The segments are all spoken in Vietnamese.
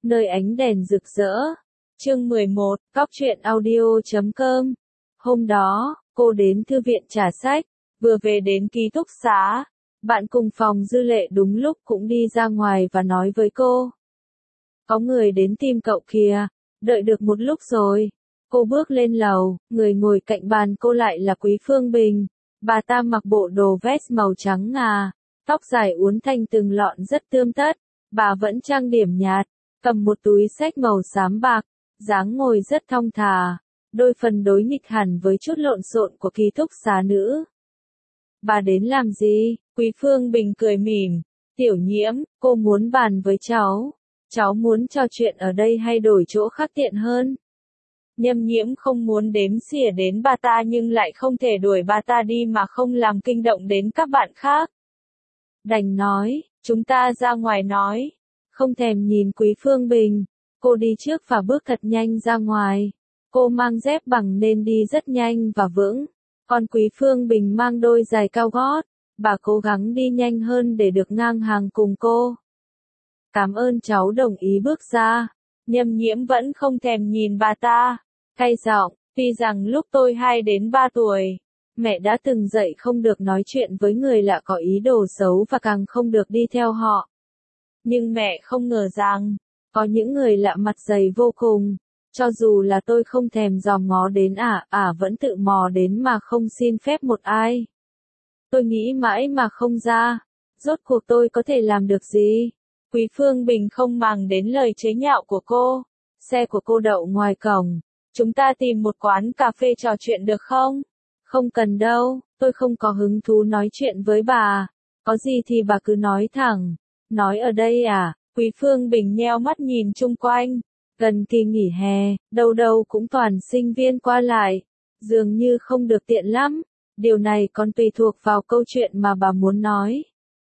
nơi ánh đèn rực rỡ. Chương 11, Góc truyện audio.com. Hôm đó, cô đến thư viện trả sách, vừa về đến ký túc xá. Bạn cùng phòng Dư Lệ đúng lúc cũng đi ra ngoài và nói với cô. Có người đến tìm cậu kìa, đợi được một lúc rồi. Cô bước lên lầu, người ngồi cạnh bàn cô lại là Quý Phương Bình. Bà ta mặc bộ đồ vest màu trắng ngà, tóc dài uốn thành từng lọn rất tươm tất. Bà vẫn trang điểm nhạt, cầm một túi xách màu xám bạc, dáng ngồi rất thong thả, đôi phần đối nghịch hẳn với chút lộn xộn của ký túc xá nữ. Bà đến làm gì? Quý Phương Bình cười mỉm. Tiểu Nhiễm, cô muốn bàn với cháu. Cháu muốn trò chuyện ở đây hay đổi chỗ khác tiện hơn? Nhâm Nhiễm không muốn đếm xỉa đến bà ta nhưng lại không thể đuổi bà ta đi mà không làm kinh động đến các bạn khác. Đành nói, chúng ta ra ngoài nói. Không thèm nhìn Quý Phương Bình, cô đi trước và bước thật nhanh ra ngoài. Cô mang dép bằng nên đi rất nhanh và vững, còn Quý Phương Bình mang đôi giày cao gót. Bà cố gắng đi nhanh hơn để được ngang hàng cùng cô. Cảm ơn, cháu đồng ý bước ra. Nhâm Nhiễm vẫn không thèm nhìn bà ta, cay giọng, tuy rằng lúc tôi 2 đến 3 tuổi, mẹ đã từng dạy không được nói chuyện với người lạ có ý đồ xấu và càng không được đi theo họ. Nhưng mẹ không ngờ rằng, có những người lạ mặt dày vô cùng, cho dù là tôi không thèm dòm ngó đến vẫn tự mò đến mà không xin phép một ai. Tôi nghĩ mãi mà không ra, rốt cuộc tôi có thể làm được gì? Quý Phương Bình không màng đến lời chế nhạo của cô. Xe của cô đậu ngoài cổng. Chúng ta tìm một quán cà phê trò chuyện được không? Không cần đâu, tôi không có hứng thú nói chuyện với bà. Có gì thì bà cứ nói thẳng. Nói ở đây à? Quý Phương Bình nheo mắt nhìn chung quanh. Gần kỳ nghỉ hè, đâu đâu cũng toàn sinh viên qua lại. Dường như không được tiện lắm. Điều này còn tùy thuộc vào câu chuyện mà bà muốn nói.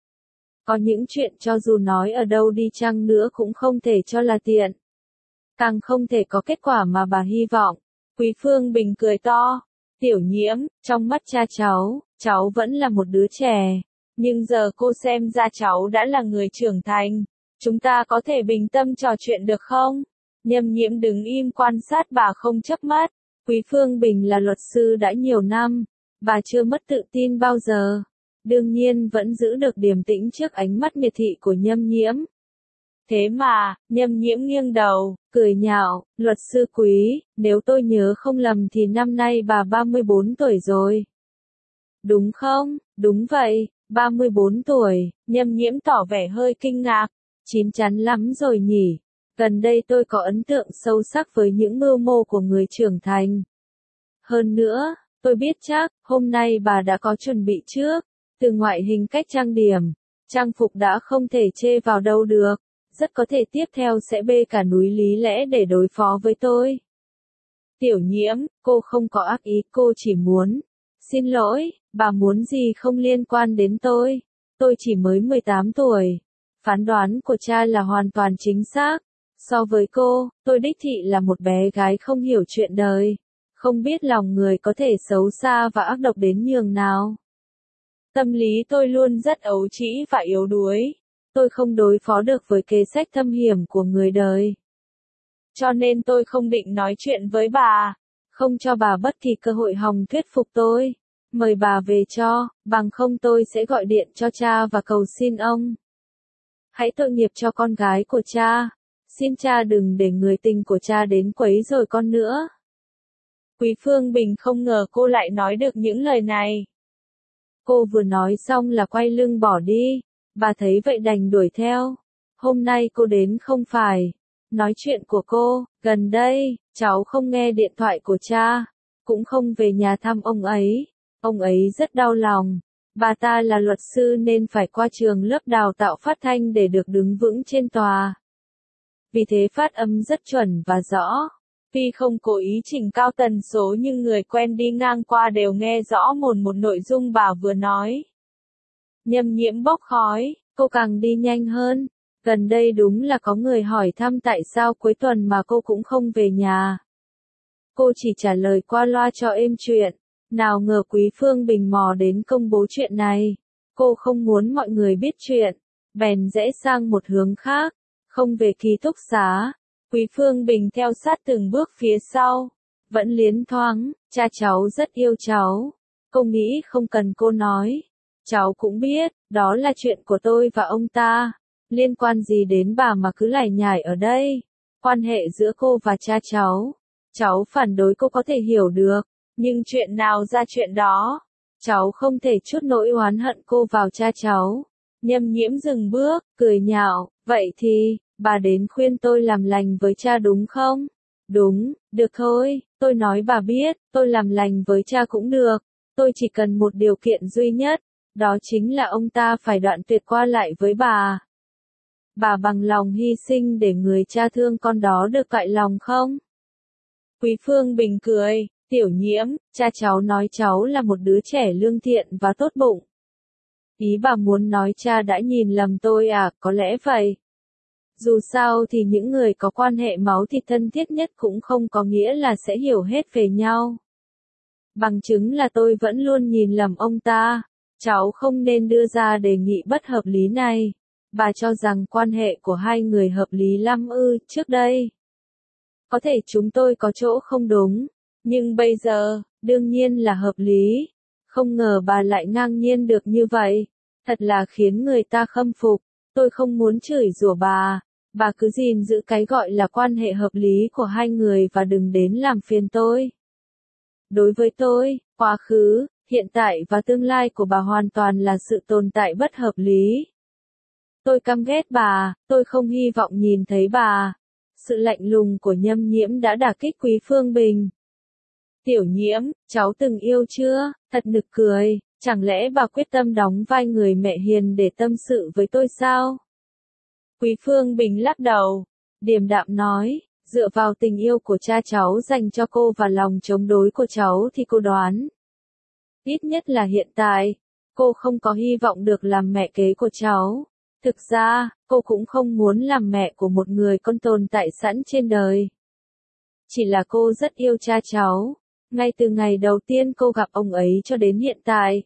Có những chuyện cho dù nói ở đâu đi chăng nữa cũng không thể cho là tiện. Càng không thể có kết quả mà bà hy vọng. Quý Phương Bình cười to. Tiểu Nhiễm, trong mắt cha cháu vẫn là một đứa trẻ. Nhưng giờ cô xem ra cháu đã là người trưởng thành. Chúng ta có thể bình tâm trò chuyện được không? Nhâm Nhiễm đứng im quan sát bà không chớp mắt. Quý Phương Bình là luật sư đã nhiều năm. Bà chưa mất tự tin bao giờ. Đương nhiên vẫn giữ được điềm tĩnh trước ánh mắt miệt thị của Nhâm Nhiễm. Thế mà, Nhâm Nhiễm nghiêng đầu, cười nhạo, luật sư Quý, nếu tôi nhớ không lầm thì năm nay bà 34 tuổi rồi. Đúng không? Đúng vậy, 34 tuổi, Nhâm Nhiễm tỏ vẻ hơi kinh ngạc. Chín chắn lắm rồi nhỉ. Gần đây tôi có ấn tượng sâu sắc với những mưu mô của người trưởng thành. Hơn nữa, tôi biết chắc, hôm nay bà đã có chuẩn bị trước. Từ ngoại hình cách trang điểm, trang phục đã không thể chê vào đâu được. Rất có thể tiếp theo sẽ bê cả núi lý lẽ để đối phó với tôi. Tiểu Nhiễm, cô không có ác ý, cô chỉ muốn. Xin lỗi, bà muốn gì không liên quan đến tôi. Tôi chỉ mới 18 tuổi. Phán đoán của cha là hoàn toàn chính xác. So với cô, tôi đích thị là một bé gái không hiểu chuyện đời. Không biết lòng người có thể xấu xa và ác độc đến nhường nào. Tâm lý tôi luôn rất ấu trĩ và yếu đuối. Tôi không đối phó được với kế sách thâm hiểm của người đời. Cho nên tôi không định nói chuyện với bà. Không cho bà bất kỳ cơ hội hòng thuyết phục tôi. Mời bà về cho, bằng không tôi sẽ gọi điện cho cha và cầu xin ông. Hãy tội nghiệp cho con gái của cha. Xin cha đừng để người tình của cha đến quấy rầy con nữa. Quý Phương Bình không ngờ cô lại nói được những lời này. Cô vừa nói xong là quay lưng bỏ đi. Bà thấy vậy đành đuổi theo. Hôm nay cô đến không phải nói chuyện của cô. Gần đây, cháu không nghe điện thoại của cha. Cũng không về nhà thăm ông ấy. Ông ấy rất đau lòng. Bà ta là luật sư nên phải qua trường lớp đào tạo phát thanh để được đứng vững trên tòa. Vì thế phát âm rất chuẩn và rõ. Tuy không cố ý chỉnh cao tần số nhưng người quen đi ngang qua đều nghe rõ một nội dung bà vừa nói. Nhâm Nhiễm bốc khói, cô càng đi nhanh hơn. Gần đây đúng là có người hỏi thăm tại sao cuối tuần mà cô cũng không về nhà. Cô chỉ trả lời qua loa cho êm chuyện. Nào ngờ Quý Phương Bình mò đến công bố chuyện này. Cô không muốn mọi người biết chuyện. Bèn rẽ sang một hướng khác. không về ký túc xá. Quý Phương Bình theo sát từng bước phía sau, vẫn liến thoáng, cha cháu rất yêu cháu. Cô nghĩ không cần cô nói. Cháu cũng biết, đó là chuyện của tôi và ông ta. Liên quan gì đến bà mà cứ lải nhải ở đây. Quan hệ giữa cô và cha cháu phản đối cô có thể hiểu được. Nhưng chuyện nào ra chuyện đó. Cháu không thể chút nỗi oán hận cô vào cha cháu. Nhâm Nhiễm dừng bước, cười nhạo, vậy thì, bà đến khuyên tôi làm lành với cha đúng không? Đúng, được thôi, tôi nói bà biết, tôi làm lành với cha cũng được. Tôi chỉ cần một điều kiện duy nhất, đó chính là ông ta phải đoạn tuyệt qua lại với bà. Bà bằng lòng hy sinh để người cha thương con đó được cại lòng không? Quý Phương Bình cười, Tiểu Nhiễm, cha cháu nói cháu là một đứa trẻ lương thiện và tốt bụng. Ý bà muốn nói cha đã nhìn lầm tôi à, có lẽ vậy. Dù sao thì những người có quan hệ máu thịt thân thiết nhất cũng không có nghĩa là sẽ hiểu hết về nhau. Bằng chứng là tôi vẫn luôn nhìn lầm ông ta. Cháu không nên đưa ra đề nghị bất hợp lý này. Bà cho rằng quan hệ của hai người hợp lý lắm ư, trước đây. Có thể chúng tôi có chỗ không đúng, nhưng bây giờ, đương nhiên là hợp lý. Không ngờ bà lại ngang nhiên được như vậy. Thật là khiến người ta khâm phục. Tôi không muốn chửi rủa bà cứ gìn giữ cái gọi là quan hệ hợp lý của hai người và đừng đến làm phiền tôi. Đối với tôi, quá khứ, hiện tại và tương lai của bà hoàn toàn là sự tồn tại bất hợp lý. Tôi căm ghét bà, tôi không hy vọng nhìn thấy bà. Sự lạnh lùng của Nhâm Nhiễm đã đả kích Quý Phương Bình. Tiểu Nhiễm, cháu từng yêu chưa? Thật nực cười, chẳng lẽ bà quyết tâm đóng vai người mẹ hiền để tâm sự với tôi sao? Quý Phương Bình lắc đầu, điềm đạm nói, dựa vào tình yêu của cha cháu dành cho cô và lòng chống đối của cháu thì cô đoán. Ít nhất là hiện tại, cô không có hy vọng được làm mẹ kế của cháu. Thực ra, cô cũng không muốn làm mẹ của một người con tồn tại sẵn trên đời. Chỉ là cô rất yêu cha cháu, ngay từ ngày đầu tiên cô gặp ông ấy cho đến hiện tại.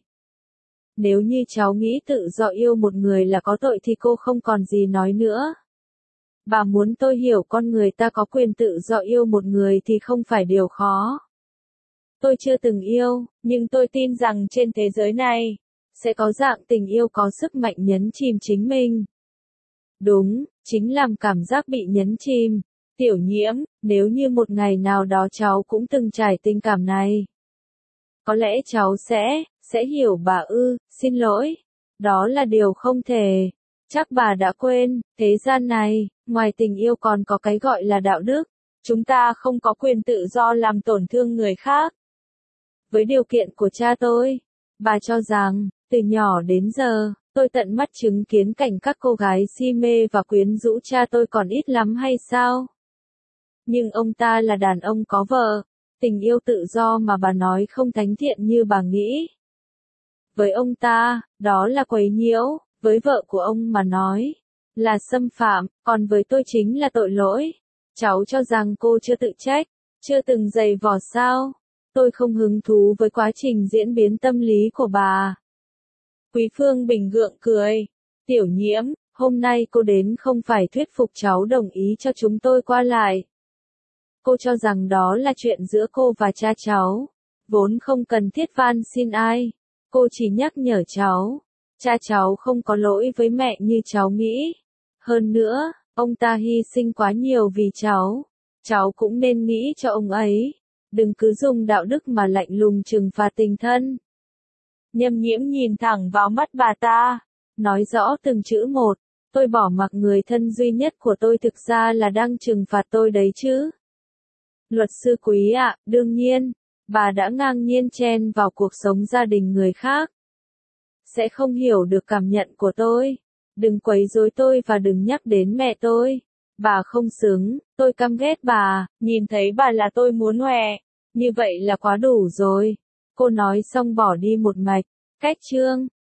Nếu như cháu nghĩ tự do yêu một người là có tội thì cô không còn gì nói nữa. Bà muốn tôi hiểu con người ta có quyền tự do yêu một người thì không phải điều khó. Tôi chưa từng yêu, nhưng tôi tin rằng trên thế giới này, sẽ có dạng tình yêu có sức mạnh nhấn chìm chính mình. Đúng, chính là cảm giác bị nhấn chìm. Tiểu Nhiễm, nếu như một ngày nào đó cháu cũng từng trải tình cảm này. Có lẽ cháu sẽ hiểu bà ư, xin lỗi. Đó là điều không thể. Chắc bà đã quên, thế gian này, ngoài tình yêu còn có cái gọi là đạo đức. Chúng ta không có quyền tự do làm tổn thương người khác. Với điều kiện của cha tôi, bà cho rằng, từ nhỏ đến giờ, tôi tận mắt chứng kiến cảnh các cô gái si mê và quyến rũ cha tôi còn ít lắm hay sao? Nhưng ông ta là đàn ông có vợ, tình yêu tự do mà bà nói không thánh thiện như bà nghĩ. Với ông ta, đó là quấy nhiễu, với vợ của ông mà nói, là xâm phạm, còn với tôi chính là tội lỗi. Cháu cho rằng cô chưa tự trách, chưa từng giày vò sao? Tôi không hứng thú với quá trình diễn biến tâm lý của bà. Quý Phương Bình gượng cười. Tiểu Nhiễm, hôm nay cô đến không phải thuyết phục cháu đồng ý cho chúng tôi qua lại. Cô cho rằng đó là chuyện giữa cô và cha cháu. Vốn không cần thiết van xin ai. Cô chỉ nhắc nhở cháu. Cha cháu không có lỗi với mẹ như cháu nghĩ. Hơn nữa, ông ta hy sinh quá nhiều vì cháu. Cháu cũng nên nghĩ cho ông ấy. Đừng cứ dùng đạo đức mà lạnh lùng trừng phạt tình thân. Nhâm Nhiễm nhìn thẳng vào mắt bà ta, nói rõ từng chữ một, tôi bỏ mặc người thân duy nhất của tôi thực ra là đang trừng phạt tôi đấy chứ. Luật sư Quý ạ, đương nhiên, bà đã ngang nhiên chen vào cuộc sống gia đình người khác. Sẽ không hiểu được cảm nhận của tôi. Đừng quấy rối tôi và đừng nhắc đến mẹ tôi. Bà không xứng, tôi căm ghét bà, nhìn thấy bà là tôi muốn hòe. Như vậy là quá đủ rồi. Cô nói xong bỏ đi một mạch. Cách chương